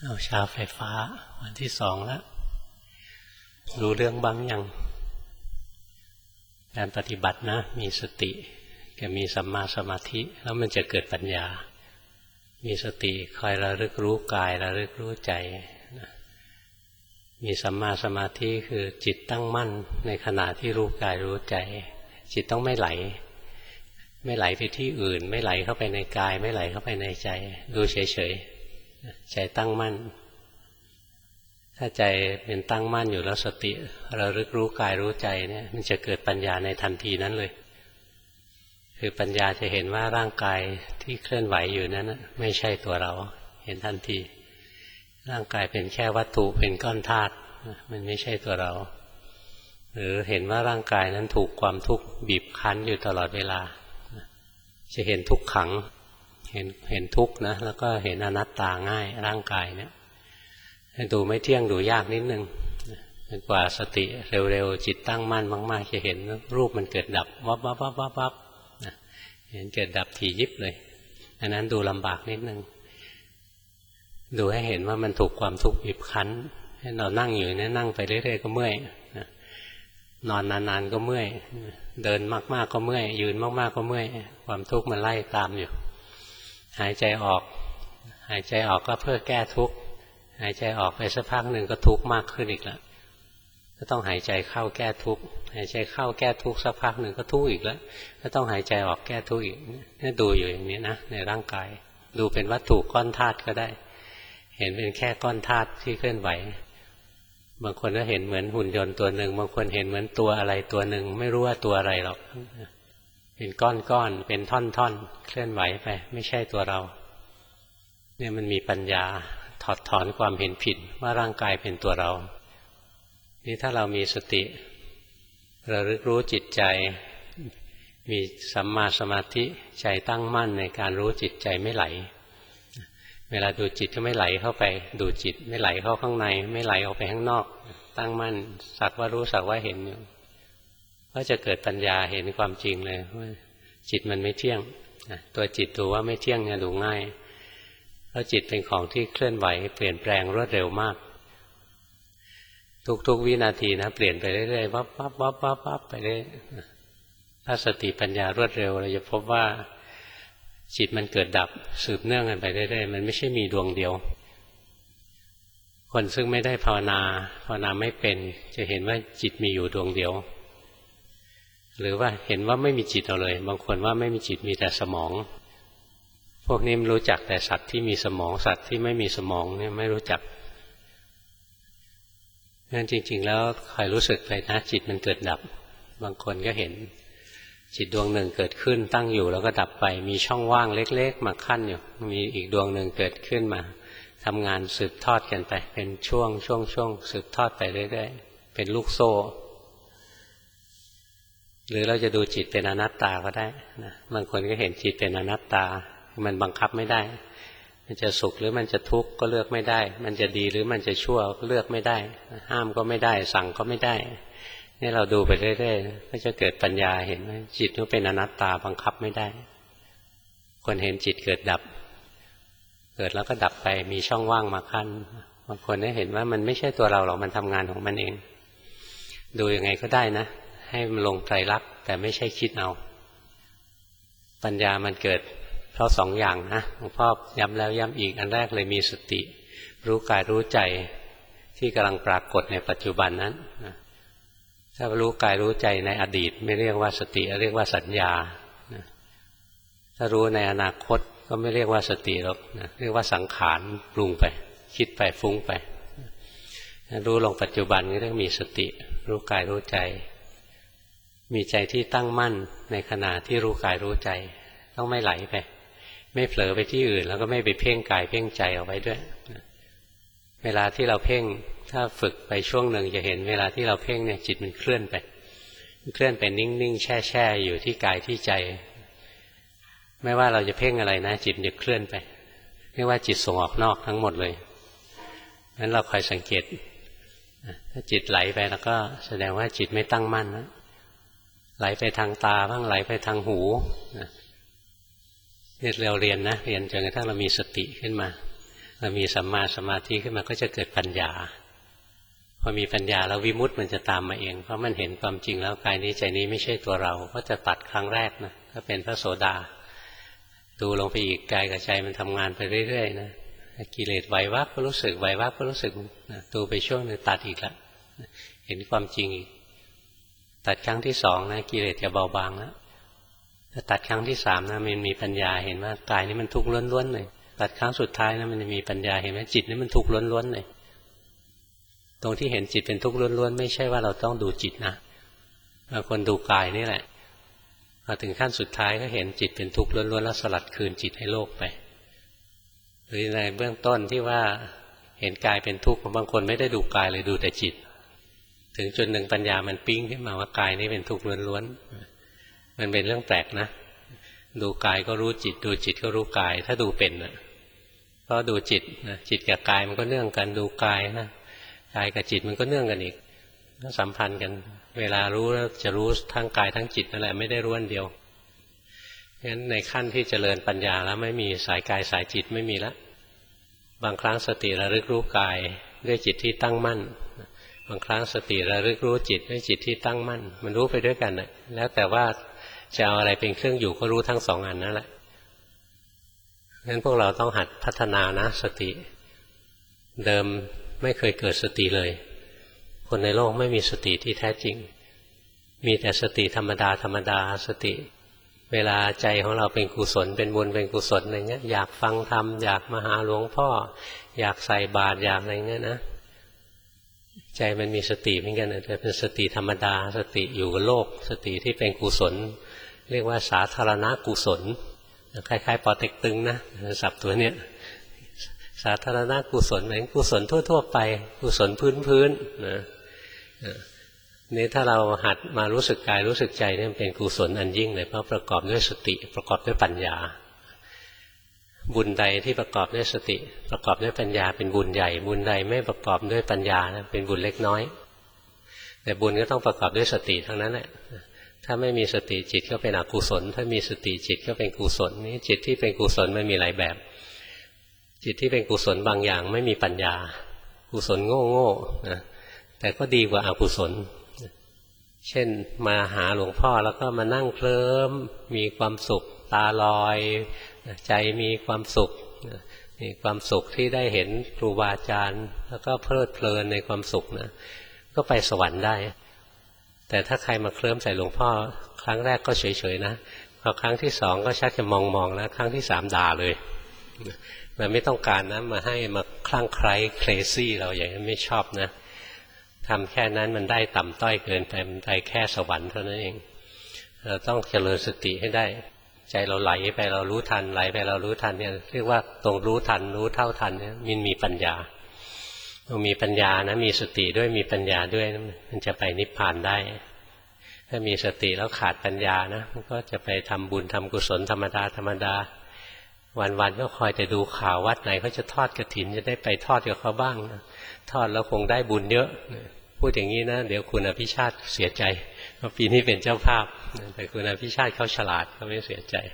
เอาชาไฟฟ้าวันที่สองแล้วรู้เรื่องบ้างยังการปฏิบัตินะมีสติกับมีสัมมาสมาธิแล้วมันจะเกิดปัญญามีสติคอยระลึกรู้กายระลึกรู้ใจมีสัมมาสมาธิคือจิตตั้งมั่นในขณะที่รู้กายรู้ใจจิตต้องไม่ไหลไปที่อื่นไม่ไหลเข้าไปในกายไม่ไหลเข้าไปในใจดูเฉยๆใจตั้งมั่นถ้าใจเป็นตั้งมั่นอยู่แล้วสติระลึกรู้กายรู้ใจเนี่ยมันจะเกิดปัญญาในทันทีนั้นเลยคือปัญญาจะเห็นว่าร่างกายที่เคลื่อนไหวอยู่นั้นไม่ใช่ตัวเราเห็นทันทีร่างกายเป็นแค่วัตถุเป็นก้อนธาตุมันไม่ใช่ตัวเราหรือเห็นว่าร่างกายนั้นถูกความทุกข์บีบคั้นอยู่ตลอดเวลาจะเห็นทุกขังเห็นทุกข์นะแล้วก็เห็นอนัตตาง่ายร่างกายเนี่ยดูไม่เที่ยงดูยากนิดนึงกว่าสติเร็วๆจิตตั้งมั่นมากๆจะเห็นรูปมันเกิดดับวับเห็นเกิดดับถี่ยิบเลยอันนั้นดูลำบากนิดนึงดูให้เห็นว่ามันถูกความทุกข์บีบคั้นให้เรานั่งอยู่เนี่ยนั่งไปเรื่อยๆก็เมื่อยนอนนานๆก็เมื่อยเดินมากๆก็เมื่อยยืนมากๆก็เมื่อยความทุกข์มันไล่ตามอยู่หายใจออกก็เพื่อแก้ทุกข์หายใจออกไปสักพักหนึ่งก็ทุกข์มากขึ้นอีกแล้วก็ต้องหายใจเข้าแก้ทุกข์หายใจเข้าแก้ทุกข์สักพักหนึ่งก็ทุกข์อีกแล้วก็ต้องหายใจออกแก้ทุกข์อีกนี่ดูอยู่อย่างนี้นะในร่างกายดูเป็นวัตถุก้อนธาตุก็ได้เห็นเป็นแค่ก้อนธาตุที่เคลื่อนไหวบางคนก็เห็นเหมือนหุ่นยนต์ตัวหนึ่งบางคนเห็นเหมือนตัวอะไรตัวหนึ่งไม่รู้ว่าตัวอะไรหรอกเป็นก้อนๆเป็นท่อนๆเคลื่อนไหวไปไม่ใช่ตัวเราเนี่ยมันมีปัญญาถอดถอนความเห็นผิดว่าร่างกายเป็นตัวเรานี่ถ้าเรามีสติระลึกรู้จิตใจมีสัมมาสมาธิใจตั้งมั่นในการรู้จิตใจไม่ไหลเวลาดูจิตก็ไม่ไหลเข้าไปดูจิตไม่ไหลเข้าข้างในไม่ไหลออกไปข้างนอกตั้งมั่นสักว่ารู้สักว่าเห็นอยู่ก็จะเกิดปัญญาเห็นความจริงเลยว่าจิตมันไม่เที่ยงตัวจิตดูว่าไม่เที่ยงเนี่ยดูง่ายเพราะจิตเป็นของที่เคลื่อนไหวเปลี่ยนแปลงรวดเร็วมากทุกวินาทีนะเปลี่ยนไปเรื่อยๆวับไปเรื่อยถ้าสติปัญญารวดเร็วเราจะพบว่าจิตมันเกิดดับสืบเนื่องกันไปเรื่อยๆมันไม่ใช่มีดวงเดียวคนซึ่งไม่ได้ภาวนาไม่เป็นจะเห็นว่าจิตมีอยู่ดวงเดียวหรือว่าเห็นว่าไม่มีจิตเอาเลยบางคนว่าไม่มีจิตมีแต่สมองพวกนี้รู้จักแต่สัตว์ที่มีสมองสัตว์ที่ไม่มีสมองเนี่ยไม่รู้จักงั้นจริงๆแล้วคอยรู้สึกไปนะจิตมันเกิดดับบางคนก็เห็นจิตดวงหนึ่งเกิดขึ้นตั้งอยู่แล้วก็ดับไปมีช่องว่างเล็กๆมาขั้นอยู่มีอีกดวงหนึ่งเกิดขึ้นมาทำงานสืบทอดกันไปเป็นช่วงสืบทอดไปเรื่อยๆเป็นลูกโซ่หรือเราจะดูจิตเป็นอนัตตาก็ได้นะบางคนก็เห็นจิตเป็นอนัตตามันบังคับไม่ได้มันจะสุขหรือมันจะทุกข์ก็เลือกไม่ได้มันจะดีหรือมันจะชั่วก็เลือกไม่ได้ห้ามก็ไม่ได้สั่งก็ไม่ได้นี่เราดูไปเรื่อยๆก็จะเกิดปัญญาเห็นว่าจิตมันเป็นอนัตตาบังคับไม่ได้คนเห็นจิตเกิดดับเกิดแล้วก็ดับไปมีช่องว่างมาขั้นบางคนได้เห็นว่ามันไม่ใช่ตัวเราหรอกมันทำงานของมันเองดูยังไงก็ได้นะให้มันลงไตรลักษณ์แต่ไม่ใช่คิดเอาปัญญามันเกิดเพราะสองอย่างนะหลวงพ่อย้ำแล้วย้ำอีกอันแรกเลยมีสติรู้กายรู้ใจที่กำลังปรากฏในปัจจุบันนั้นถ้ารู้กายรู้ใจในอดีตไม่เรียกว่าสติเรียกว่าสัญญาถ้ารู้ในอนาคตก็ไม่เรียกว่าสติหรอกเรียกว่าสังขารปรุงไปคิดไปฟุ้งไปรู้ลงปัจจุบันก็เรียกมีสติรู้กายรู้ใจมีใจที่ตั้งมั่นในขณะที่รู้กายรู้ใจต้องไม่ไหลไปไม่เผลอไปที่อื่นแล้วก็ไม่ไปเพ่งกายเพ่งใจเอาไว้ด้วยเวลาที่เราเพ่งถ้าฝึกไปช่วงหนึ่งจะเห็นเวลาที่เราเพ่งเนี่ยจิตมันเคลื่อนไปนิ่งๆแช่อยู่ที่กายที่ใจไม่ว่าเราจะเพ่งอะไรนะจิตจะเคลื่อนไปเรียกว่าจิตส่งออกนอกทั้งหมดเลยงั้นเราคอยสังเกตถ้าจิตไหลไปแล้วก็แสดงว่าจิตไม่ตั้งมั่นนะไหลไปทางตาบ้างไหลไปทางหูนี่เราเรียนนะเรียนจนกระทั่งเรามีสติขึ้นมาเรามีสัมมาสมาธิขึ้นมาก็จะเกิดปัญญาพอมีปัญญาแล้ววิมุตติมันจะตามมาเองเพราะมันเห็นความจริงแล้วกายนี้ใจนี้ไม่ใช่ตัวเราก็จะตัดครั้งแรกนะก็เป็นพระโสดาดูลงไปอีกกายกับใจมันทำงานไปเรื่อยๆนะกิเลสไหววับก็รู้สึกไหววับก็รู้สึกดูไปช่วงนึงตัดอีกแล้วเห็นความจริงอีกตัดครั้งที่สองนะกิเลสจะเบาบางแล้วตัดครั้งที่สามนะมันมีปัญญาเห็นว่ากายนี้มันทุกข์ล้วนๆเลยตัดครั้งสุดท้ายนะมันจะมีปัญญาเห็นว่าจิตนี่มันทุกข์ล้วนๆเลยตรงที่เห็นจิตเป็นทุกข์ล้วนๆไม่ใช่ว่าเราต้องดูจิตนะบางคนดูกายนี่แหละพอถึงขั้นสุดท้ายก็เห็นจิตเป็นทุกข์ล้วนๆแล้วสลัดคืนจิตให้โลกไปหรือในเบื้องต้นที่ว่าเห็นกายเป็นทุกข์บางคนไม่ได้ดูกายเลยดูแต่จิตถึงจุดหนึ่งปัญญามันปิ้งขึ้นมาว่ากายนี้เป็นทุกข์ล้วนๆมันเป็นเรื่องแปลกนะดูกายก็รู้จิตดูจิตก็รู้กายถ้าดูเป็นนะเพราะดูจิตนะจิตกับกายมันก็เนื่องกันดูกายนะกายกับจิตมันก็เนื่องกันอีกก็สัมพันธ์กันเวลารู้แล้วจะรู้ทั้งกายทั้งจิตนั่นแหละไม่ได้รู้อันเดียวงั้นในขั้นที่เจริญปัญญาแล้วไม่มีสายกายสายจิตไม่มีละบางครั้งสติระลึกรู้กายด้วยจิตที่ตั้งมั่นบางครั้งสติระลึกรู้จิตด้วยจิตที่ตั้งมั่นมันรู้ไปด้วยกันนะแล้วแต่ว่าจะเอาอะไรเป็นเครื่องอยู่ก็รู้ทั้งสองอันนั่นแหละงั้นพวกเราต้องหัดพัฒนานะสติเดิมไม่เคยเกิดสติเลยคนในโลกไม่มีสติที่แท้จริงมีแต่สติธรรมดาธรรมดาสติเวลาใจของเราเป็นกุศลเป็นบุญเป็นกุศลอะไรเงี้ยอยากฟังธรรมอยากมาหาหลวงพ่ออยากใส่บาตรอยากอะไรเงี้ยนะใจมันมีสติเหมือนกันแต่เป็นสติธรรมดาสติอยู่กับโลกสติที่เป็นกุศลเรียกว่าสาธารณกุศลคล้ายๆปอเต็กตึงนะศัพท์ตัวเนี้ยสาธารณกุศลเหมือนกุศลทั่วๆไปกุศลพื้นๆนะนี่ถ้าเราหัดมารู้สึกกายรู้สึกใจนี่เป็นกุศลอันยิ่งเลยเพราะประกอบด้วยสติประกอบด้วยปัญญาบุญใดที่ประกอบด้วยสติประกอบด้วยปัญญาเป็นบุญใหญ่บุญใดไม่ประกอบด้วยปัญญานะเป็นบุญเล็กน้อยแต่บุญก็ต้องประกอบด้วยสติทั้งนั้นแหละถ้าไม่มีสติจิตก็เป็นอกุศลถ้ามีสติจิตก็เป็นกุศลนี่จิตที่เป็นกุศลมันมีหลายแบบจิตที่เป็นกุศลบางอย่างไม่มีปัญญากุศลโง่ๆนะแต่ก็ดีกว่าอกุศลเช่นมาหาหลวงพ่อแล้วก็มานั่งเคลิ้มมีความสุขตาลอยใจมีความสุขมีความสุขที่ได้เห็นครูบาอาจารย์แล้วก็เพลิดเพลินในความสุขนะก็ไปสวรรค์ได้แต่ถ้าใครมาเคลิ้มใส่หลวงพ่อครั้งแรกก็เฉยๆนะพอครั้งที่สองก็ชักจะมองแล้วครั้งที่สามด่าเลยมันไม่ต้องการนะมาให้มาคลั่งไคล้เครซี่เราอย่างนั้นไม่ชอบนะทำแค่นั้นมันได้ต่ำต้อยเกินไปมันได้แค่สวรรค์เท่านั้นเองเราต้องเจริญสติให้ได้ใจเราไหลไปเรารู้ทันไหลไปเรารู้ทันเนี่ยเรียกว่าตรงรู้ทันรู้เท่าทันเนี่ยมันมีปัญญาต้องมีปัญญานะมีสติด้วยมีปัญญาด้วยมันจะไปนิพพานได้ถ้ามีสติแล้วขาดปัญญานะมันก็จะไปทำบุญทำกุศลธรรมดาธรรมดาวันๆก็คอยแต่ดูข่าววัดไหนเขาจะทอดกฐินจะได้ไปทอดกับเขาบ้างนะทอดแล้วคงได้บุญเยอะพูดอย่างนี้นะเดี๋ยวคุณอภิชาติเสียใจเพราะปีนี้เป็นเจ้าภาพแต่คุณอภิชาติเขาฉลาดเขาไม่เสียใจ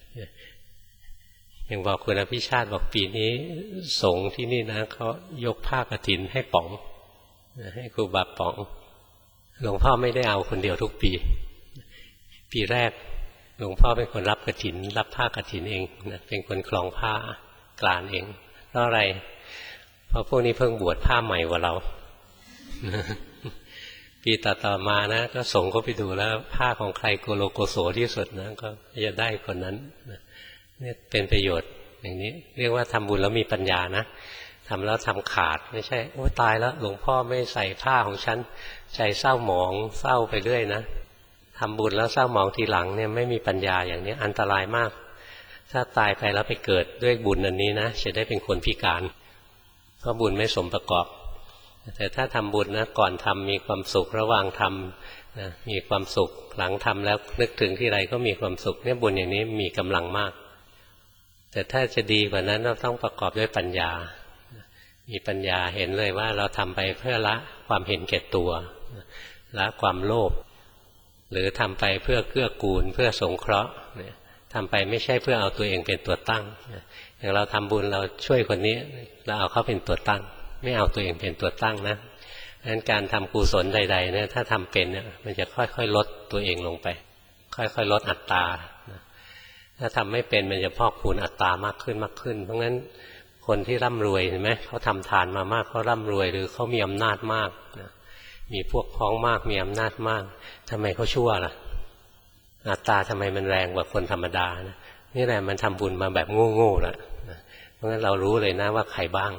อย่างบอกคุณอภิชาติบอกปีนี้สงฆ์ที่นี่นะเขายกผ้ากฐินให้ป๋องให้ครูบาป๋องหลวงพ่อไม่ได้เอาคนเดียวทุกปีปีแรกหลวงพ่อเป็นคนรับกฐินรับผ้ากฐินเองนะเป็นคนคลองผ้ากลานเองเพราะอะไรเพราะพวกนี้เพิ่งบวชผ้าใหม่กว่าเราปีต่อมานะก็ส่งก็ไปดูแล้วผ้าของใครโกโลโกโสที่สุดนะก็จะได้คนนั้นนี่เป็นประโยชน์อย่างนี้เรียกว่าทำบุญแล้วมีปัญญานะทำแล้วทำขาดไม่ใช่โอ้ตายแล้วหลวงพ่อไม่ใส่ผ้าของฉันใจเศร้าหมองเศร้าไปเรื่อยนะทำบุญแล้วเศร้าหมองทีหลังเนี่ยไม่มีปัญญาอย่างนี้อันตรายมากถ้าตายไปแล้วไปเกิดด้วยบุญอันนี้นะจะได้เป็นคนพิการเพราะบุญไม่สมประกอบแต่ถ้าทำบุญนะก่อนทำมีความสุขระหว่างทำนะมีความสุขหลังทำแล้วนึกถึงที่ไรก็มีความสุขเนี่ยบุญอย่างนี้มีกำลังมากแต่ถ้าจะดีกว่านั้นเราต้องประกอบด้วยปัญญามีปัญญาเห็นเลยว่าเราทำไปเพื่อละความเห็นแก่ตัวละความโลภหรือทำไปเพื่อเกื้อกูลเพื่อสงเคราะห์ทำไปไม่ใช่เพื่อเอาตัวเองเป็นตัวตั้งอย่างเราทำบุญเราช่วยคนนี้เราเอาเขาเป็นตัวตั้งไม่เอาตัวเองเป็นตัวตั้งนะงั้นการทำกุศลใดๆเนี่ยถ้าทำเป็นเนี่ยมันจะค่อยๆลดตัวเองลงไปค่อยๆลดอัตตาถ้าทำไม่เป็นมันจะพอกพูนอัตตามากขึ้นมากขึ้นเพราะงั้นคนที่ร่ำรวยเห็นไหมเขาทำทานมามากเขาร่ำรวยหรือเขามีอำนาจมากมีพวกพ้องมากมีอำนาจมากทำไมเขาชั่วล่ะอัตตาทำไมมันแรงกว่าคนธรรมดานะนี่แหละมันทำบุญมาแบบโง่ๆแล้วเพราะงั้นเรารู้เลยนะว่าใครบ้าง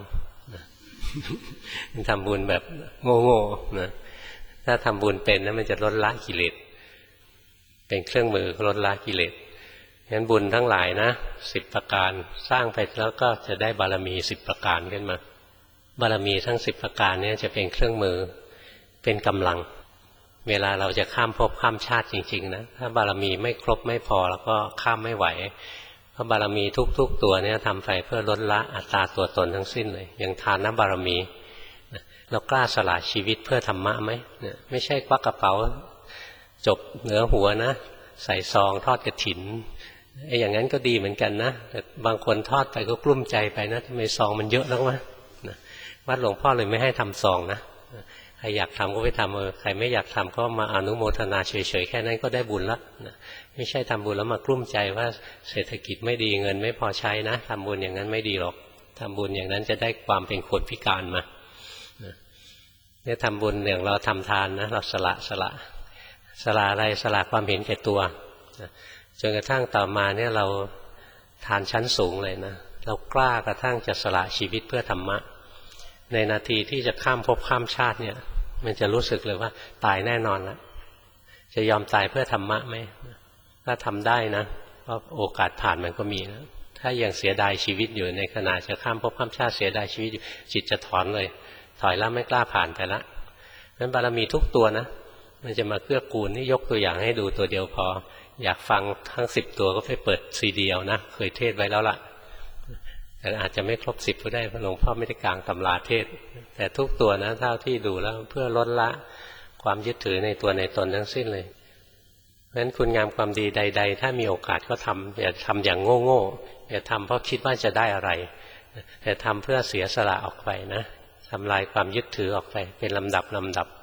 มันทำบุญแบบโง่ๆนะถ้าทำบุญเป็นนะมันจะลดละกิเลสเป็นเครื่องมือลดละกิเลสงั้นบุญทั้งหลายนะ10 ประการสร้างไปแล้วก็จะได้บารมี10 ประการขึ้นมาบารมีทั้ง10 ประการนี้จะเป็นเครื่องมือเป็นกำลังเวลาเราจะข้ามภพข้ามชาติจริงๆนะถ้าบารมีไม่ครบไม่พอแล้วก็ข้ามไม่ไหวเพราะบารมีทุกๆตัวเนี่ยทำไปเพื่อลดละอัตตาตัวตนทั้งสิ้นเลยอย่างทานบารมีเรากล้าสละชีวิตเพื่อธรรมะไหมไม่ใช่ควักกระเป๋าจบเหนือหัวนะใส่ซองทอดกฐินไอ้อย่างนั้นก็ดีเหมือนกันนะแต่บางคนทอดไปก็กลุ้มใจไปนะทำไมซองมันเยอะนักวะวัดหลวงพ่อเลยไม่ให้ทำซองนะใครอยากทำก็ไปทำใครไม่อยากทำก็มาอนุโมทนาเฉยๆแค่นั้นก็ได้บุญแล้วนะไม่ใช่ทำบุญแล้วมากลุ้มใจว่าเศรษฐกิจไม่ดีเงินไม่พอใช้นะทำบุญอย่างนั้นไม่ดีหรอกทำบุญอย่างนั้นจะได้ความเป็นคนพิการมาเนี่ยทำบุญอย่างเราทำทานนะเราสละอะไรสละความเห็นแก่ตัวจนกระทั่งต่อมาเนี่ยเราทานชั้นสูงเลยนะเรากล้ากระทั่งจะสละชีวิตเพื่อธรรมะในนาทีที่จะข้ามภพข้ามชาติเนี่ยมันจะรู้สึกเลยว่าตายแน่นอนแล้วจะยอมตายเพื่อธรรมะไหมถ้าทำได้นะเพราะโอกาสผ่านมันก็มีนะถ้ายังเสียดายชีวิตอยู่ในขณะจะข้ามภพข้ามชาติเสียดายชีวิตอยู่จิตจะถอนเลยถอยแล้วไม่กล้าผ่านไปละนั้นบารมีทุกตัวนะมันจะมาเกื้อกูลนี่ยกตัวอย่างให้ดูตัวเดียวพออยากฟังทั้ง10 ตัวก็ไปเปิดซีดีเอานะเคยเทศไว้แล้วล่ะแต่อาจจะไม่ครบ10ก็ได้เพราะหลวงพ่อไม่ได้กลางตำราเทศแต่ทุกตัวนะเท่าที่ดูแล้วเพื่อลดละความยึดถือในตัวในตนทั้งสิ้นเลยเพราะฉะนั้นคุณงามความดีใดๆถ้ามีโอกาสก็ทำอย่าทำอย่างโง่ๆอย่าทำเพราะคิดว่าจะได้อะไรแต่ทำเพื่อเสียสละออกไปนะทำลายความยึดถือออกไปเป็นลำดับ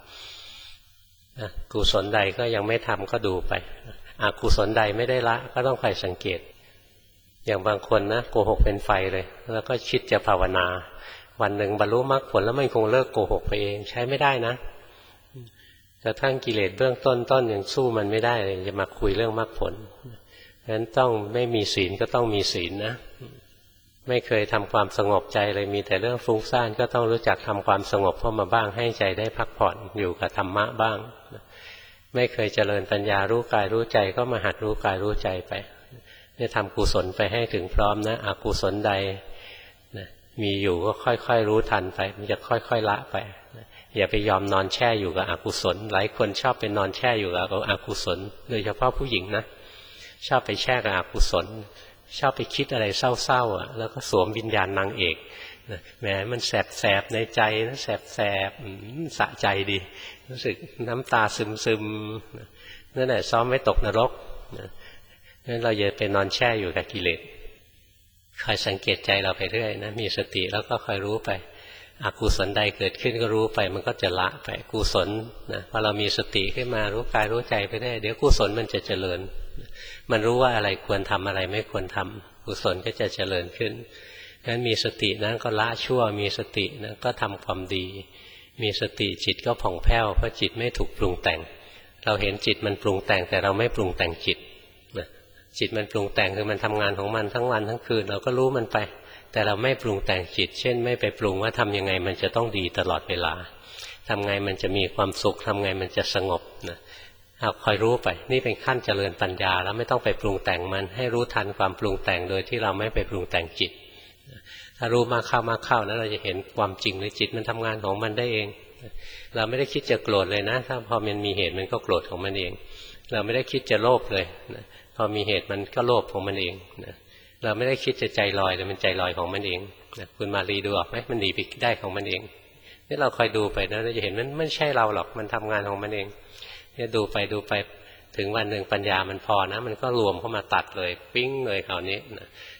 กุศลใดก็ยังไม่ทำก็ดูไปอกุศลใดไม่ได้ละก็ต้องคอยสังเกตอย่างบางคนนะโกหกเป็นไฟเลยแล้วก็คิดจะภาวนาวันหนึ่งบรรลุมรรคผลแล้วมันคงเลิกโกหกไปเองใช้ไม่ได้นะกระทั่งกิเลสเบื้องต้นยังสู้มันไม่ได้เลยจะมาคุยเรื่องมรรคผลเพราะฉะนั้นต้องไม่มีศีลก็ต้องมีศีลนะไม่เคยทำความสงบใจเลยมีแต่เรื่องฟุ้งซ่านก็ต้องรู้จักทำความสงบเข้ามาบ้างให้ใจได้พักผ่อนอยู่กับธรรมะบ้างไม่เคยเจริญปัญญารู้กายรู้ใจก็มาหัดรู้กายรู้ใจไปเนี่ยทำกุศลไปให้ถึงพร้อมนะอกุศลใดมีอยู่ก็ค่อยๆรู้ทันไปมันจะค่อยๆละไปอย่าไปยอมนอนแช่อยู่กับอกุศลหลายคนชอบไปนอนแช่อยู่กับอกุศลโดยเฉพาะผู้หญิงนะชอบไปแช่กับอกุศลชอบไปคิดอะไรเศร้าๆแล้วก็สวมวิญญาณนางเอกแหมมันแสบๆในใจนะแสบๆสะใจดีรู้สึกน้ำตาซึมๆนั่นแหละซ้อมไว้ตกนรกงั้นเราอย่าไปนอนแช่อยู่กับกิเลสคอยสังเกตใจเราไปเรื่อยนะมีสติแล้วก็คอยรู้ไปอกุศลใดเกิดขึ้นก็รู้ไปมันก็จะละไปกุศลนะพอเรามีสติขึ้นมารู้กายรู้ใจไปได้เดี๋ยวกุศลมันจะเจริญมันรู้ว่าอะไรควรทำอะไรไม่ควรทำกุศลก็จะเจริญขึ้นงั้นมีสตินั้นก็ละชั่วมีสตินั้นก็ทำความดีมีสติจิตก็ผ่องแผ้วเพราะจิตไม่ถูกปรุงแต่งเราเห็นจิตมันปรุงแต่งแต่เราไม่ปรุงแต่งจิตจิตมันปรุงแต่งคือมันทำงานของมันทั้งวันทั้งคืนเราก็รู้มันไปแต่เราไม่ปรุงแต่งจิตเช่นไม่ไปปรุงว่าทำยังไงมันจะต้องดีตลอดเวลาทำไงมันจะมีความสุขทำไงมันจะสงบนะเอาคอยรู้ไปนี่เป็นขั้นเจริญปัญญาแล้วไม่ต้องไปปรุงแต่งมันให้รู้ทันความปรุงแต่งโดยที่เราไม่ไปปรุงแต่งจิตถ้ารู้มากเข้านะเราจะเห็นความจริงเลยจิตมันทำงานของมันได้เองเราไม่ได้คิดจะโกรธเลยนะถ้าพอมันมีเหตุมันก็โกรธของมันเองเราไม่ได้คิดจะโลภเลยนะพอมีเหตุมันก็โลภของมันเองนะเราไม่ได้คิดจะใจลอยแต่มันใจลอยของมันเองนะคุณมาลีดูออกไหมมันหนีไปได้ของมันเองนี่เราคอยดูไปนะเราจะเห็นมันไม่ใช่เราหรอกมันทำงานของมันเองเนี่ยดูไปถึงวันหนึ่งปัญญามันพอนะมันก็รวมเข้ามาตัดเลยปิ้งเลยคราวนี้นะ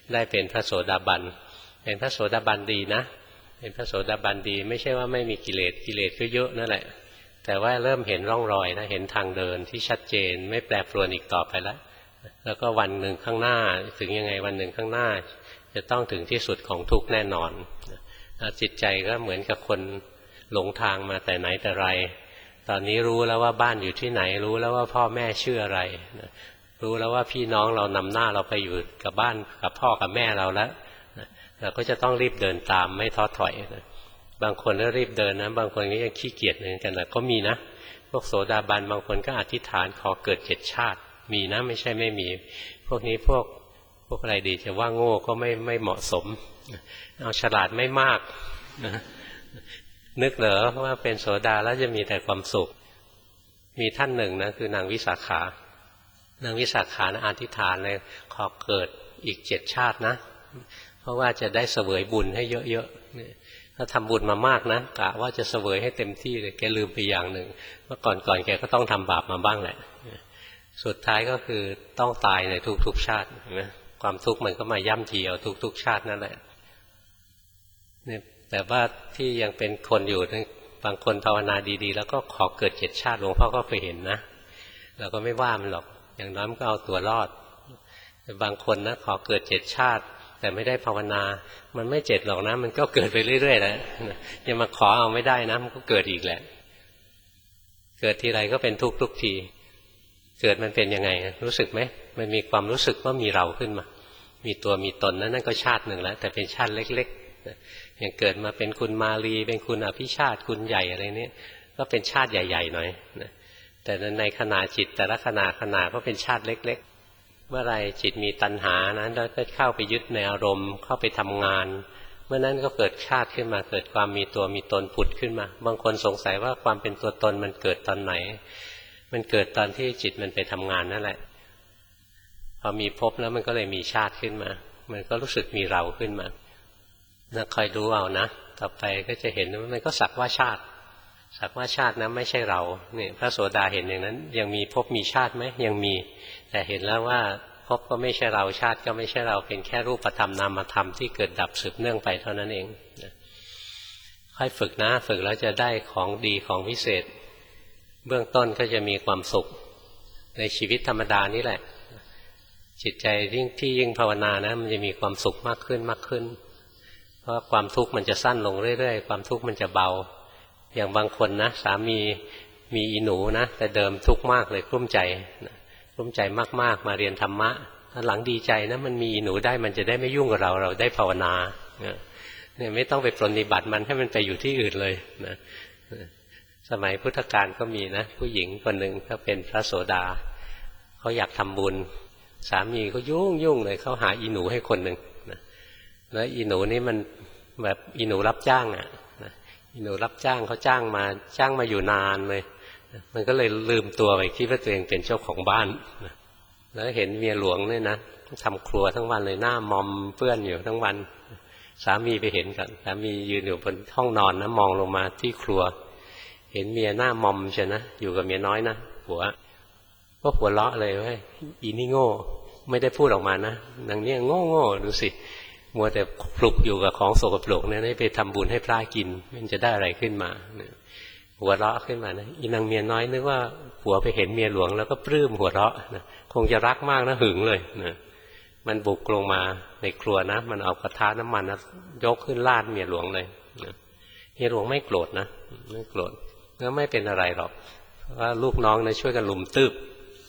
ได้เป็นพระโสดาบันเป็นพระโสดาบันดีนะเป็นพระโสดาบันดีไม่ใช่ว่าไม่มีกิเลสกิเลสก็เยอะนั่นแหละแต่ว่าเริ่มเห็นร่องรอยนะเห็นทางเดินที่ชัดเจนไม่แปรปรวนอีกต่อไปแล้วก็วันหนึ่งข้างหน้าถึงยังไงวันหนึ่งข้างหน้าจะต้องถึงที่สุดของทุกข์แน่นอนจิตใจก็เหมือนกับคนหลงทางมาแต่ไหนแต่ไรตอนนี้รู้แล้วว่าบ้านอยู่ที่ไหนรู้แล้วว่าพ่อแม่ชื่ออะไรรู้แล้วว่าพี่น้องเรานำหน้าเราไปอยู่กับบ้านกับพ่อกับแม่เราแล้วเราก็จะต้องรีบเดินตามไม่ท้อถอยบางคนก็รีบเดินนะบางคนก็ยังขี้เกียจเหมือนกันแต่ก็มีนะพวกโสดาบันบางคนก็อธิษฐานขอเกิด7 ชาติมีนะไม่ใช่ไม่มีพวกนี้พวกอะไรดีจะว่าโง่ก็ไม่เหมาะสมเอาฉลาดไม่มากนึกเหรอว่าเป็นโสดาแล้วจะมีแต่ความสุขมีท่านหนึ่งนะคือนางวิสาขานางวิสาขานะอธิษฐานเลยขอเกิดอีก7 ชาตินะเพราะว่าจะได้เสวยบุญให้เยอะๆถ้าทำบุญมามากนะกะว่าจะเสวยให้เต็มที่เลยแกลืมไปอย่างหนึ่งว่าก่อนแกก็ต้องทำบาปมาบ้างแหละสุดท้ายก็คือต้องตายในทุกๆชาตินะความทุกข์มันก็มาย่ำทีเอาทุกๆชาตินั่นแหละเนี่ยแต่ว่าที่ยังเป็นคนอยู่บางคนภาวนาดีๆแล้วก็ขอเกิด7 ชาติหลวงพ่อก็เคยเห็นนะเราก็ไม่ว่ามันหรอกอย่างน้อยมันก็เอาตัวรอดแต่บางคนนะขอเกิด7 ชาติแต่ไม่ได้ภาวนามันไม่7หรอกนะมันก็เกิดไปเรื่อยๆแหละยังมาขอเอาไม่ได้นะมันก็เกิดอีกแหละเกิดทีไรก็เป็นทุกทีเกิดมันเป็นยังไงรู้สึกไหมมันมีความรู้สึกว่ามีเราขึ้นมามีตัวมีตนนั่นก็ชาติหนึ่งแล้วแต่เป็นชาติเล็กๆอย่างเกิดมาเป็นคุณมาลีเป็นคุณอภิชาติคุณใหญ่อะไรนี้ก็เป็นชาติใหญ่ๆหน่อยแต่ในขณะจิตแต่ละขณะก็เป็นชาติเล็กๆเมื่อไรจิตมีตัณหานั้นแล้วก็เข้าไปยึดในอารมณ์เข้าไปทำงานเมื่อนั้นก็เกิดชาติขึ้นมาเกิดความมีตัวมีตนผุดขึ้นมาบางคนสงสัยว่าความเป็นตัวตนมันเกิดตอนไหนมันเกิดตอนที่จิตมันไปทำงานนั่นแหละพอมีภพแล้วมันก็เลยมีชาติขึ้นมามันก็รู้สึกมีเราขึ้นมาคอยดูเอานะต่อไปก็จะเห็นว่ามันก็สักว่าชาติสักว่าชาตินะไม่ใช่เราเนี่ยพระโสดาเห็นอย่างนั้นยังมีภพมีชาติไหมยังมีแต่เห็นแล้วว่าภพก็ไม่ใช่เราชาติก็ไม่ใช่เราเป็นแค่รูปธรรมนามธรรมที่เกิดดับสืบเนื่องไปเท่านั้นเองค่อยฝึกนะฝึกแล้วจะได้ของดีของพิเศษเบื้องต้นก็จะมีความสุขในชีวิตธรรมดานี่แหละจิตใจที่ยิ่งภาวนานะมันจะมีความสุขมากขึ้นเพราะความทุกข์มันจะสั้นลงเรื่อยๆความทุกข์มันจะเบาอย่างบางคนนะสามีมีอีหนูนะแต่เดิมทุกข์มากเลยกลุ้มใจมากๆมาเรียนธรรมะหลังดีใจนะมันมีอีหนูได้มันจะได้ไม่ยุ่งกับเราได้ภาวนาเนี่ยไม่ต้องไปปรนนิบัติมันให้มันไปอยู่ที่อื่นเลยนะสมัยพุทธกาลก็มีนะผู้หญิงคนหนึ่งเขาเป็นพระโสดาเขาอยากทำบุญสามีเขายุ่งเลยเขาหาอีหนูให้คนหนึ่งนะแล้วอีหนูนี่มันแบบอีหนูรับจ้างอ่ะนะอีหนูรับจ้างเขาจ้างมาอยู่นานเลยมันก็เลยลืมตัวไปคิดว่าตัวเองเป็นเจ้าของบ้านนะแล้วเห็นเมียหลวงเนี่ยนะทำครัวทั้งวันเลยหน้ามอมเปื้อนอยู่ทั้งวันสามีไปเห็นกันสามียืนอยู่บนห้องนอนนะมองลงมาที่ครัวเห็นเมียหน้ามอมใช่นะอยู่กับเมียน้อยนะหัวเราะเลยว่าอีนี่โง่ไม่ได้พูดออกมานะนางเนี่ยโง่ดูสิมัวแต่ปลุกอยู่กับของโสกปรกเนี่ยไปทำบุญให้พระกินมันจะได้อะไรขึ้นมาหัวเราะขึ้นมานะอีนางเมียน้อยนึกว่าผัวไปเห็นเมียหลวงแล้วก็ปลื้มหัวเราะนะคงจะรักมากนะหึงเลยนะมันบุกลงมาในครัวนะมันเอากระทะน้ำมันนะยกขึ้นลาดเมียหลวงเลยนะเมียหลวงไม่โกรธนะไม่โกรธก็ไม่เป็นอะไรหรอกเพราะว่าลูกน้องนะช่วยกันลุมตืบ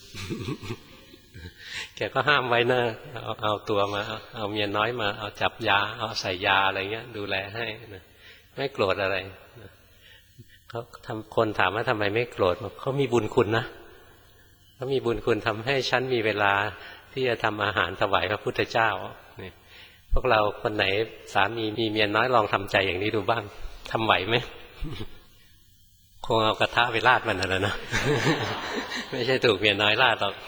แกก็ห้ามไว้นะเอาตัวมาเอาเมียน้อยมาเอาจับยาเอาใส่ยาอะไรเงี้ยดูแลให้นะไม่โกรธอะไรเขาคนถามว่าทำไมไม่โกรธเขามีบุญคุณนะเขามีบุญคุณทำให้ฉันมีเวลาที่จะทำอาหารถวายพระพุทธเจ้านี่พวกเราคนไหนสามีมีเมียน้อยลองทำใจอย่างนี้ดูบ้างทำไหวไหมคงเอากระทะไปราดมันแล้วนะไม่ใช่ถูกเมียน้อยราดหรอก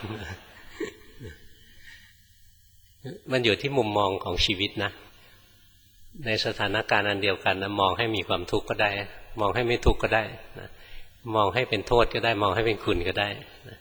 มันอยู่ที่มุมมองของชีวิตนะในสถานการณ์อันเดียวกันนะมองให้มีความทุกข์ก็ได้มองให้ไม่ทุกข์ก็ได้นะมองให้เป็นโทษก็ได้มองให้เป็นคุณก็ได้นะ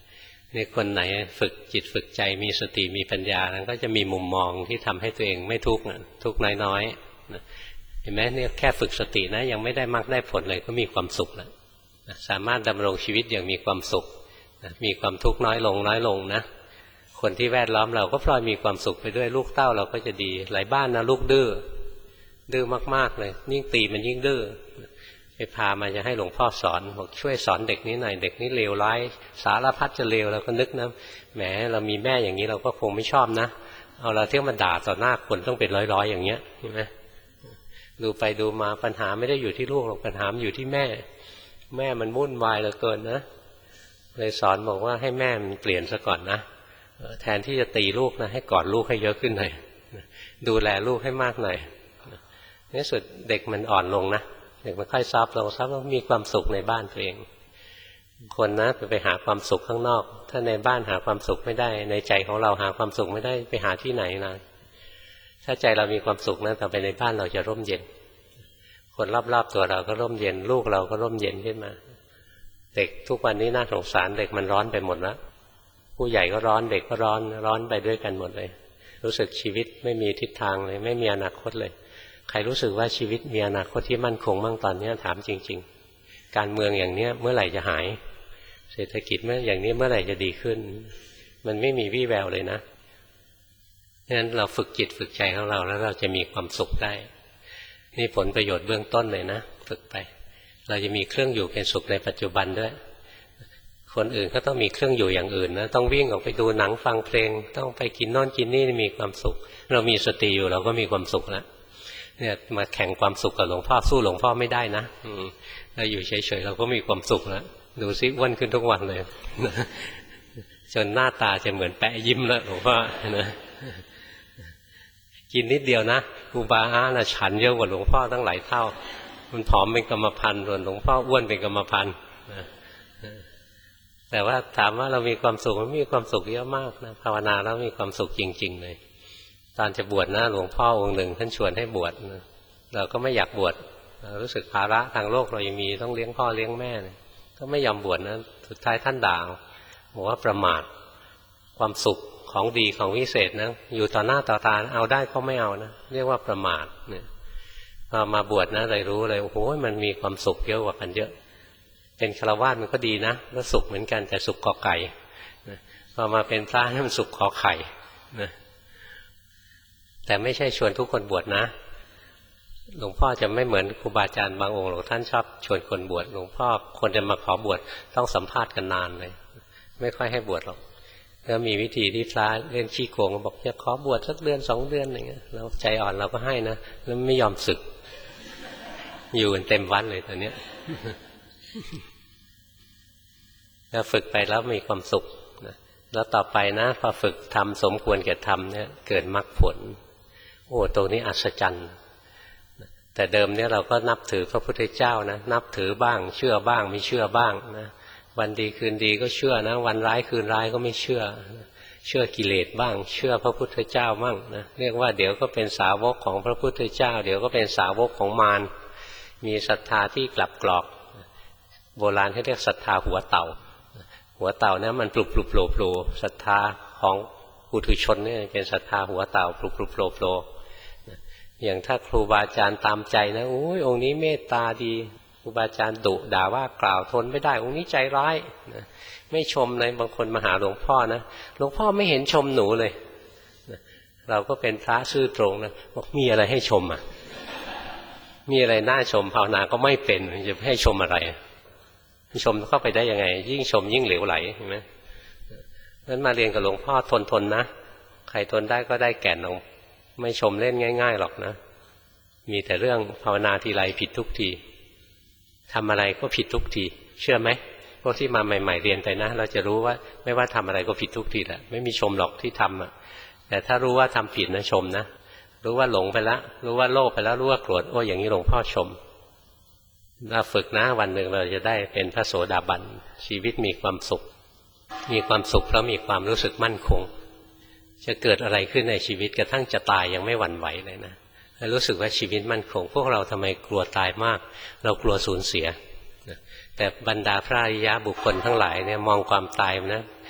นี่คนไหนฝึกจิตฝึกใจมีสติมีปัญญานั้นก็จะมีมุมมองที่ทำให้ตัวเองไม่ทุกข์ทุกข์น้อยๆเห็นไหมเนี่ยแค่ฝึกสตินะยังไม่ได้มรรคได้ผลเลยก็มีความสุขแล้วสามารถดำรงชีวิตอย่างมีความสุขมีความทุกข์น้อยลงน้อยลงนะคนที่แวดล้อมเราก็พลอยมีความสุขไปด้วยลูกเต้าเราก็จะดีหลายบ้านนะลูกดื้อมากๆเลยยิ่งตีมันยิ่งดื้อไปพามาจะให้หลวงพ่อสอนบอกช่วยสอนเด็กนี้หน่อยเด็กนี้เลวร้ายสารพัดจะเลวเราก็นึกนะแหมเรามีแม่อย่างนี้เราก็คงไม่ชอบนะเอาเราเที่ยวมาด่าต่อหน้าคนต้องเป็นร้อยๆอย่างเงี้ยใช่ไหมดูไปดูมาปัญหาไม่ได้อยู่ที่ลูกหรอกปัญหามันอยู่ที่แม่มันวุ่นวายเหลือเกินนะเลยสอนบอกว่าให้แม่มันเปลี่ยนซะก่อนนะแทนที่จะตีลูกนะให้กอดลูกให้เยอะขึ้นหน่อยดูแลลูกให้มากหน่อยในสุดเด็กมันอ่อนลงนะเด็กมันค่อยซอฟลงแล้วมีความสุขในบ้านตัวเองคนนะไปหาความสุขข้างนอกถ้าในบ้านหาความสุขไม่ได้ในใจของเราหาความสุขไม่ได้ไปหาที่ไหนนะถ้าใจเรามีความสุขนะต่อไปในบ้านเราจะร่มเย็นคนรอบๆตัวเราก็ร่มเย็นลูกเราก็ร่มเย็นขึ้นมาเด็กทุกวันนี้น่าสงสารเด็กมันร้อนไปหมดแล้วผู้ใหญ่ก็ร้อนเด็กก็ร้อนไปด้วยกันหมดเลยรู้สึกชีวิตไม่มีทิศทางเลยไม่มีอนาคตเลยใครรู้สึกว่าชีวิตมีอนาคตที่มั่นคงบ้างตอนนี้ถามจริงๆการเมืองอย่างนี้เมื่อไหร่จะหายเศรษฐกิจอย่างนี้เมื่อไหร่จะดีขึ้นมันไม่มีวี่แววเลยนะงั้นเราฝึกจิตฝึกใจของเราแล้วเราจะมีความสุขได้นี่ผลประโยชน์เบื้องต้นเลยนะฝึกไปเราจะมีเครื่องอยู่เป็นสุขในปัจจุบันด้วยคนอื่นก็ต้องมีเครื่องอยู่อย่างอื่นนะต้องวิ่งออกไปดูหนังฟังเพลงต้องไปกินโน่นกินนี่มีความสุขเรามีสติอยู่เราก็มีความสุขแล้วเนี่ยมาแข่งความสุขกับหลวงพ่อสู้หลวงพ่อไม่ได้นะเราอยู่เฉยๆเราก็มีความสุขแล้วดูซิอ้วนขึ้นทุกวันเลยจนหน้าตาจะเหมือนแปะยิ้มแล้วหลวงพ่อนะกินนิดเดียวนะครูบาอานะฉันเยอะกว่าหลวงพ่อตั้งหลายเท่ามันผอมเป็นกรรมพันธุ์ส่วนหลวงพ่ออ้วนเป็นกรรมพันธุ์แต่ว่าถามว่าเรามีความสุขมันมีความสุขเยอะมากนะภาวนาแล้วมีความสุขจริงๆเลยตอนจะบวชนะหลวงพ่อองค์หนึ่งท่านชวนให้บวชเราก็ไม่อยากบวชเรารู้สึกภาระทางโลกเรายังมีต้องเลี้ยงพ่อเลี้ยงแม่ก็ไม่ยอมบวชนะสุดท้ายท่านด่าบอกว่าประมาทความสุขของดีของวิเศษนะอยู่ต่อหน้าต่อตาเอาได้ก็ไม่เอานะเรียกว่าประมาทเนี่ยพอมาบวชนะเลยรู้เลยโอ้โหมันมีความสุขเยอะกว่ากันเยอะเป็นฆราวาสมันก็ดีนะก็สุขเหมือนกันแต่สุขกอไก่พอมาเป็นพระมันสุขขอไข่นะแต่ไม่ใช่ชวนทุกคนบวชนะหลวงพ่อจะไม่เหมือนครูบาอาจารย์บางองค์หลวงท่านชอบชวนคนบวชหลวงพ่อคนจะมาขอบวชต้องสัมภาษณ์กันนานเลยไม่ค่อยให้บวชหรอกแล้วมีวิธีที่พระเล่นขี้โกงบอกจะขอบวชสักเดือน2 เดือนอะไรเงี้ยเราใจอ่อนเราก็ให้นะแล้วไม่ยอมสึกอยู่กันเต็มวัดเลยตอนเนี้ยแล้วฝึกไปแล้วมีความสุขนะแล้วต่อไปนะพอฝึกทำสมควรแก่ทำเนี่ยเกิดมรรคผลโอ้ตรงนี้อัศจรรย์แต่เดิมเนี่ยเราก็นับถือพระพุทธเจ้านะนับถือบ้างเชื่อบ้างไม่เชื่อบ้างนะวันดีคืนดีก็เชื่อนะวันร้ายคืนร้ายก็ไม่เชื่อกิเลสบ้างเชื่อพระพุทธเจ้าบ้างนะเรียกว่าเดี๋ยวก็เป็นสาวกของพระพุทธเจ้าเดี๋ยวก็เป็นสาวกของมารมีศรัทธาที่กลับกรอกโบราณให้เรียกศรัทธาหัวเต่าเนี่ยมันปลุกโผล่ศรัทธาของปุถุชนเนี่ยเป็นศรัทธาหัวเต่าปลุกโผล่อย่างถ้าครูบาอาจารย์ตามใจนะโอ้ยองค์นี้เมตตาดีครูบาอาจารย์ดุด่าว่ากล่าวทนไม่ได้องค์นี้ใจร้ายนะไม่ชมเลยบางคนมาหาหลวงพ่อนะหลวงพ่อไม่เห็นชมหนูเลยนะเราก็เป็นพระซื่อตรงนะบอกมีอะไรให้ชมอ่ะมีอะไรน่าชมภาวนาก็ไม่เป็นจะให้ชมอะไรชมเข้าไปได้ยังไงยิ่งชมยิ่งเหลวไหลเห็นไหมนั้นมาเรียนกับหลวงพ่อทนนะใครทนได้ก็ได้แก่นลงไม่ชมเล่นง่ายๆหรอกนะมีแต่เรื่องภาวนาทีไรผิดทุกทีทำอะไรก็ผิดทุกทีเชื่อไหมพวกที่มาใหม่ๆเรียนไปนะเราจะรู้ว่าไม่ว่าทำอะไรก็ผิดทุกทีแหละไม่มีชมหรอกที่ทำอ่ะแต่ถ้ารู้ว่าทำผิดนะชมนะรู้ว่าหลงไปแล้วรู้ว่าโลภไปแล้วรู้ว่าโกรธโอ้อย่างนี้หลวงพ่อชมเราฝึกนะวันหนึ่งเราจะได้เป็นพระโสดาบันชีวิตมีความสุขเพราะมีความรู้สึกมั่นคงจะเกิดอะไรขึ้นในชีวิตกระทั่งจะตายยังไม่หวั่นไหวเลยนะรู้สึกว่าชีวิตมั่นคงพวกเราทำไมกลัวตายมากเรากลัวสูญเสียแต่บรรดาพระอริยบุคคลทั้งหลายเนี่ยมองความตายนะ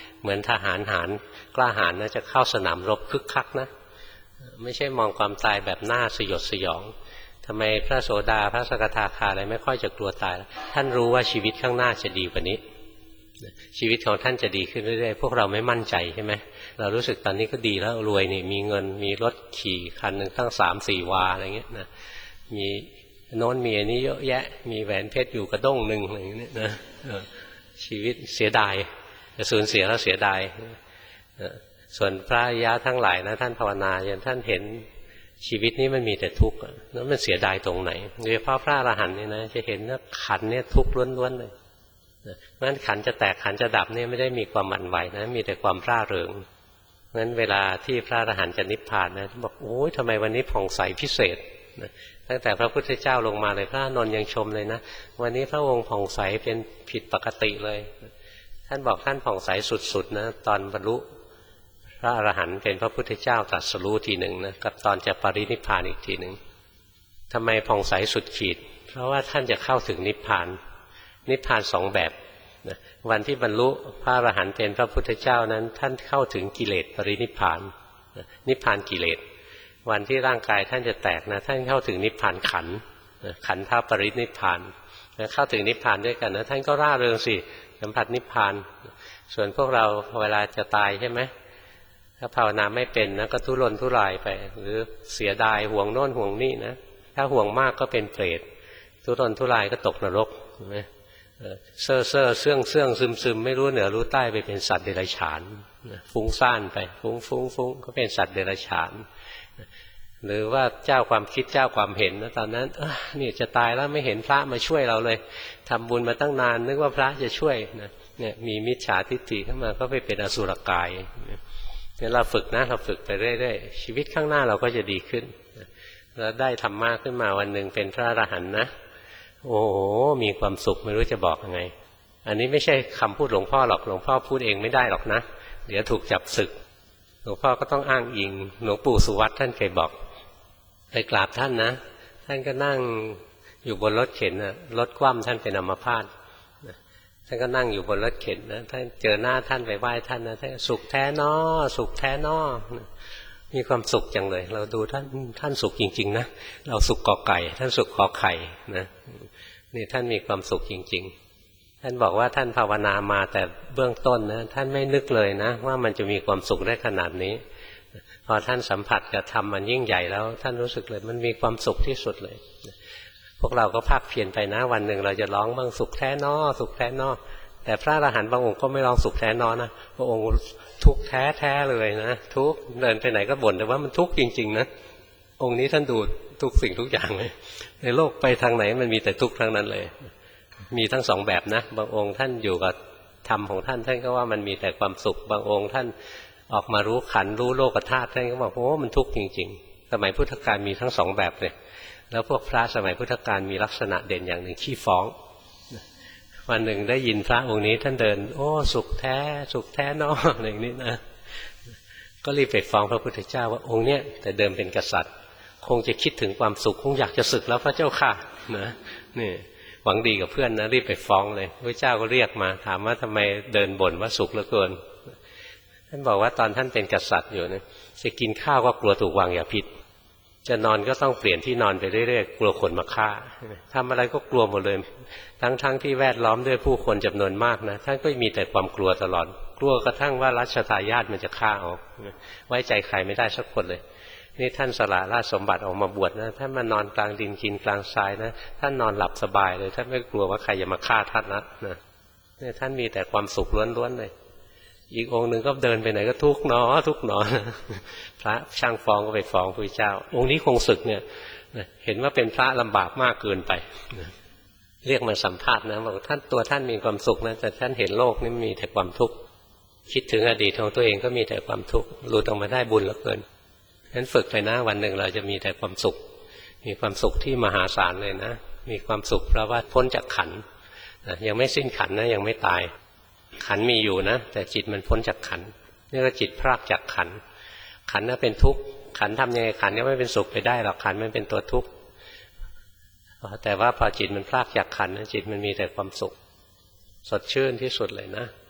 เหมือนทหารหารกล้าหาญนะจะเข้าสนามรบคึกคักนะไม่ใช่มองความตายแบบหน้าสยดสยองทำไมพระโสดาพระสกทาคาอะไรไม่ค่อยจะกลัวตายท่านรู้ว่าชีวิตข้างหน้าจะดีกว่านี้ชีวิตของท่านจะดีขึ้นเรื่อยๆพวกเราไม่มั่นใจใช่ไหมเรารู้สึกตอนนี้ก็ดีแล้วรวยนี่มีเงินมีรถขี่คันหนึ่งตั้ง3-4 วาอะไรเงี้ยนะมีโน้นมีอันนี้เยอะแยะมีแหวนเพชรอยู่กระด้งหนึ่งอะไรอย่างเงี้ยนะชีวิตเสียดายจะสูญเสียแล้วเสียดายส่วนพระอริยะทั้งหลายนะท่านภาวนาจนท่านเห็นชีวิตนี้มันมีแต่ทุกข์แล้วมันเสียดายตรงไหนโดยเฉพาะพระอรหันต์เนี่ยนะจะเห็นว่าขันเนี่ยทุกข์ล้วนๆเลยเพราะฉะนั้นขันจะแตกขันจะดับเนี่ยไม่ได้มีความหวั่นไหวนะมีแต่ความร่าเริงเพราะฉะนั้นเวลาที่พระอรหันต์จะนิพพานนะบอกโอ้ยทำไมวันนี้ผ่องใสพิเศษตั้งแต่พระพุทธเจ้าลงมาเลยพระอานนท์ยังชมเลยนะวันนี้พระองค์ผ่องใสเป็นผิดปกติเลยท่านบอกท่านผ่องใสสุดๆนะตอนบรรลุพระอรหันต์เป็นพระพุทธเจ้าตรัสรู้ทีหนึ่งนะกับตอนจะปรินิพพานอีกทีหนึ่งทำไมผ่องใสสุดขีดเพราะว่าท่านจะเข้าถึงนิพพานนิพพาน2แบบนะวันที่บรรลุพระอรหันต์เป็นพระพุทธเจ้านั้นท่านเข้าถึงกิเลสปรินิพพานนิพพานกิเลสวันที่ร่างกายท่านจะแตกนะท่านเข้าถึงนิพพานขันธ์ขันธปรินิพพานเข้าถึงนิพพานด้วยกันนะท่านก็ร่าเริงสิสัมผัสนิพพานส่วนพวกเราเวลาจะตายใช่ไหมถ้าภาวนาไม่เป็นนะก็ทุรนทุรายไปหรือเสียดายห่วงโน่นห่วงนี่นะถ้าห่วงมากก็เป็นเปรตทุรนทุรายก็ตกนรกใช่ไหมเซ่อเสื่องซึมไม่รู้เหนือรู้ใต้ไปเป็นสัตว์เดรัจฉานฟุ้งซ่านไปฟุ้งก็เป็นสัตว์เดรัจฉานหรือว่าเจ้าความคิดเจ้าความเห็นนะตอนนั้นนี่จะตายแล้วไม่เห็นพระมาช่วยเราเลยทำบุญมาตั้งนานนึกว่าพระจะช่วยนะเนี่ยมีมิจฉาทิฏฐิขึ้นมาก็ไปเป็นอสุรกายเนี่ยเราฝึกนะเราฝึกไปเรื่อยๆชีวิตข้างหน้าเราก็จะดีขึ้นแล้วได้ธรรมะขึ้นมาวันหนึ่งเป็นพระอรหันต์นะโอ้โหมีความสุขไม่รู้จะบอกยังไงอันนี้ไม่ใช่คำพูดหลวงพ่อหรอกหลวงพ่อพูดเองไม่ได้หรอกนะเดี๋ยวถูกจับศึกหลวงพ่อก็ต้องอ้างอิงหลวงปู่สุวัตท่านเคยบอกไปกราบท่านนะท่านก็นั่งอยู่บนรถเข็นนะรถคว่ำท่านเป็นอัมพาตท่านก็นั่งอยู่บนรถเข็นนะท่านเจอหน้าท่านไปไหว้ท่านนะท่านสุขแท้นอสุขแท้นอมีความสุขจังเลยเราดูท่านสุขจริงๆนะเราสุขกอไก่ท่านสุขขอไข่นะนี่ท่านมีความสุขจริงๆท่านบอกว่าท่านภาวนามาแต่เบื้องต้นนะท่านไม่นึกเลยนะว่ามันจะมีความสุขได้ขนาดนี้พอท่านสัมผัสกับธรรมมันยิ่งใหญ่แล้วท่านรู้สึกเลยมันมีความสุขที่สุดเลยพวกเราก็ภาคเพียรไปนะวันหนึ่งเราจะร้องบ้างสุขแท้นอสุขแท้นอแต่พระอรหันต์บางองค์ก็ไม่ร้องสุขแท้นอนะพระองค์ทุกข์แท้เลยนะทุกข์เดินไปไหนก็บ่นแต่ว่ามันทุกข์จริงๆนะองค์นี้ท่านดูทุกสิ่งทุกอย่างเลยในโลกไปทางไหนมันมีแต่ทุกข์ทั้งนั้นเลยมีทั้ง2แบบนะบางองค์ท่านอยู่กับธรรมของท่านท่านก็ว่ามันมีแต่ความสุขบางองค์ท่านออกมารู้ขันธ์รู้โลกธาตุท่านก็บอกโอ้มันทุกข์จริงๆสมัยพุทธกาลมีทั้ง2แบบเลยแล้วพวกพระสมัยพุทธกาลมีลักษณะเด่นอย่างหนึ่งขี้ฟ้องวันหนึ่งได้ยินพระองค์นี้ท่านเดินโอ้สุขแท้เนาะอะไรอย่างนี้นะก็รีบไปฟ้องพระพุทธเจ้าว่าองค์เนี้ยแต่เดิมเป็นกษัตริย์คงจะคิดถึงความสุขคงอยากจะศึกแล้วพระเจ้าค่ะนะนี่หวังดีกับเพื่อนนะรีบไปฟ้องเลยพระเจ้าก็เรียกมาถามว่าทำไมเดินบ่นว่าสุขเหลือเกินท่านบอกว่าตอนท่านเป็นกษัตริย์อยู่เนี่ยจะกินข้าวก็กลัวถูกวางยาพิษจะนอนก็ต้องเปลี่ยนที่นอนไปเรื่อยๆกลัวคนมาฆ่าทำอะไรก็กลัวหมดเลยทั้งที่แวดล้อมด้วยผู้คนจำนวนมากนะท่านก็มีแต่ความกลัวตลอดกลัวกระทั่งว่ารัชทายาทมันจะฆ่าเอาไว้ใจใครไม่ได้สักคนเลยนี่ท่านสละราชสมบัติออกมาบวชนะท่านมานอนกลางดินกินกลางทรายนะท่านนอนหลับสบายเลยท่านไม่กลัวว่าใครจะมาฆ่าท่านนะเนี่ยท่านมีแต่ความสุขล้วนๆเลยอีกองค์หนึ่งก็เดินไปไหนก็ทุกข์หนอพระช่างฟ้องก็ไปฟ้องพระเจ้าองค์นี้คงศึกเนี่ยเห็นว่าเป็นพระลำบากมากเกินไปเรียกมาสัมภาษณ์นะบอกท่านมีความสุขนะแต่ท่านเห็นโลกนี่มีแต่ความทุกข์คิดถึงอดีตของตัวเองก็มีแต่ความทุกข์หลุดออกมาได้บุญเหลือเกินงั้นฝึกไปนะวันหนึ่งเราจะมีแต่ความสุขมีความสุขที่มหาศาลเลยนะมีความสุขเพราะว่าพ้นจากขันธ์ยังไม่สิ้นขันธ์นะยังไม่ตายขันธ์มีอยู่นะแต่จิตมันพ้นจากขันธ์นี่ก็จิตพรากจากขันธ์ขันธ์น่ะเป็นทุกข์ขันธ์ทำยังไงขันธ์ก็ไม่เป็นสุขไปได้หรอกขันธ์มันเป็นตัวทุกข์แต่ว่าพอจิตมันพรากจากขันธ์จิตมันมีแต่ความสุขสดชื่นที่สุดเลยนะ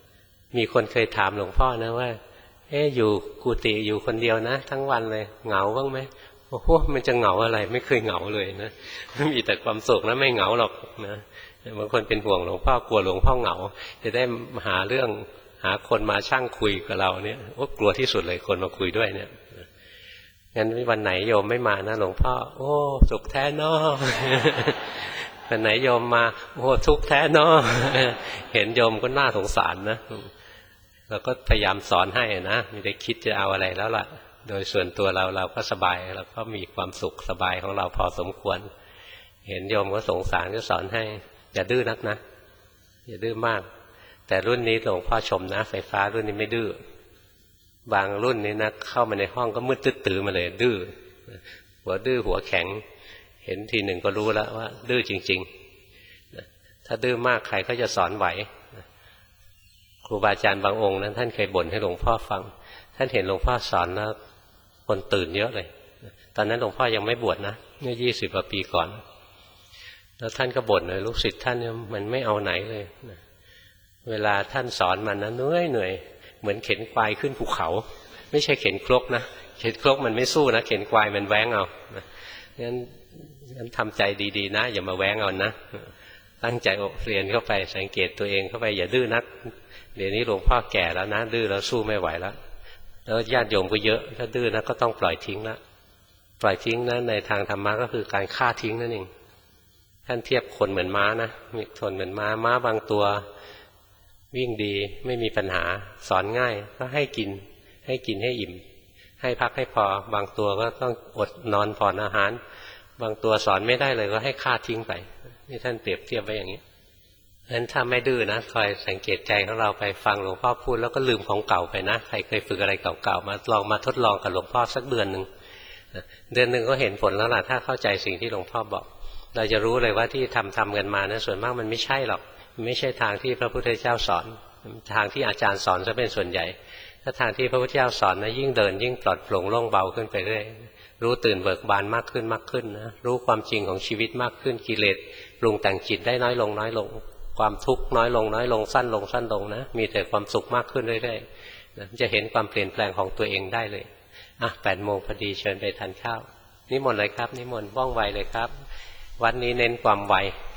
มีคนเคยถามหลวงพ่อนะว่าอยู่กุฏิอยู่คนเดียวนะทั้งวันเลยเหงาบ้างไหมโอ้โหมันจะเหงาอะไรไม่เคยเหงาเลยนะมีแต่ความสุขนะไม่เหงาหรอกนะบางคนเป็นห่วงหลวงพ่อกลัวหลวงพ่อเหงาจะได้หาเรื่องหาคนมาช่างคุยกับเราเนี่ยโอ้กลัวที่สุดเลยคนมาคุยด้วยเนี่ยงั้นวันไหนโยมไม่มานะหลวงพ่อโอ้สุขแท้นอวันไหนโยมมาโอ้ทุกข์แท้นอเห็นโยมก็น่าสงสารนะเราก็พยายามสอนให้นะไม่ได้คิดจะเอาอะไรแล้วล่ะโดยส่วนตัวเราก็สบายเราก็มีความสุขสบายของเราพอสมควรเห็นโยมก็สงสารก็สอนให้อย่าดื้อนักนะอย่าดื้อมากแต่รุ่นนี้หลวงพ่อชมนะไฟฟ้ารุ่นนี้ไม่ดื้อบางรุ่นนี้นะเข้ามาในห้องก็มืดตื้อมาเลยดื้อหัวดื้อหัวแข็งเห็นทีหนึ่งก็รู้แล้วว่าดื้อจริงๆถ้าดื้อมากใครก็จะสอนไหวครูบาอาจารย์บางองค์นั้นท่านเคยบ่นให้หลวงพ่อฟังท่านเห็นหลวงพ่อสอนแล้วคนตื่นเยอะเลยตอนนั้นหลวงพ่อยังไม่บวชนะเมื่อ20 กว่าปีก่อนแล้วท่านก็บ่นเลยลูกศิษย์ท่านเนี่ยมันไม่เอาไหนเลยเวลาท่านสอนมันนะเหนื่อยเหมือนเข็นควายขึ้นภูเขาไม่ใช่เข็นครกนะเข็นครกมันไม่สู้นะเข็นควายมันแว้งเอางั้นทำใจดีๆนะอย่ามาแว้งเอานะตั้งใจเรียนเข้าไปสังเกตตัวเองเข้าไปอย่าดื้อนักเดี๋ยวนี้หลวงพ่อแก่แล้วนะดื้อแล้วสู้ไม่ไหวแล้วญาติโยมก็เยอะถ้าดื้อนะก็ต้องปล่อยทิ้งละปล่อยทิ้งนะในทางธรรมะก็คือการฆ่าทิ้งนั่นเองท่านเทียบคนเหมือนม้านะมีคนเหมือนม้าบางตัววิ่งดีไม่มีปัญหาสอนง่ายก็ให้กินให้อิ่มให้พักให้พอบางตัวก็ต้องอดนอนผ่อนอาหารบางตัวสอนไม่ได้เลยก็ให้ฆ่าทิ้งไปนี่ท่านเปรียบเทียบไว้อย่างนี้เพราะฉะนั้นถ้าไม่ดื้อนะคอยสังเกตใจของเราไปฟังหลวงพ่อพูดแล้วก็ลืมของเก่าไปนะใครเคยฝึกอะไรเก่าๆมาลองมาทดลองกับหลวงพ่อสักเดือนหนึ่งก็เห็นผลแล้วล่ะถ้าเข้าใจสิ่งที่หลวงพ่อบอกเราจะรู้เลยว่าที่ทำกันมานะส่วนมากมันไม่ใช่หรอกไม่ใช่ทางที่พระพุทธเจ้าสอนทางที่อาจารย์สอนจะเป็นส่วนใหญ่ถ้าทางที่พระพุทธเจ้าสอนนะยิ่งเดินยิ่งปลอดโปร่งโล่งเบาขึ้นไปเรื่อยรู้ตื่นเบิกบานมากขึ้นนะรู้ความจริงของชีวิตมากขึ้นกิเลสปรุงแต่งจิตได้น้อยลงความทุกข์น้อยลงสั้นลงนะมีแต่ความสุขมากขึ้นเรื่อยๆนะจะเห็นความเปลี่ยนแปลงของตัวเองได้เลย8 โมงพอดีเชิญไปทานข้าวนิมนต์เลยครับนิมนต์ว่องไวเลยครับวัดนี้เน้นความไว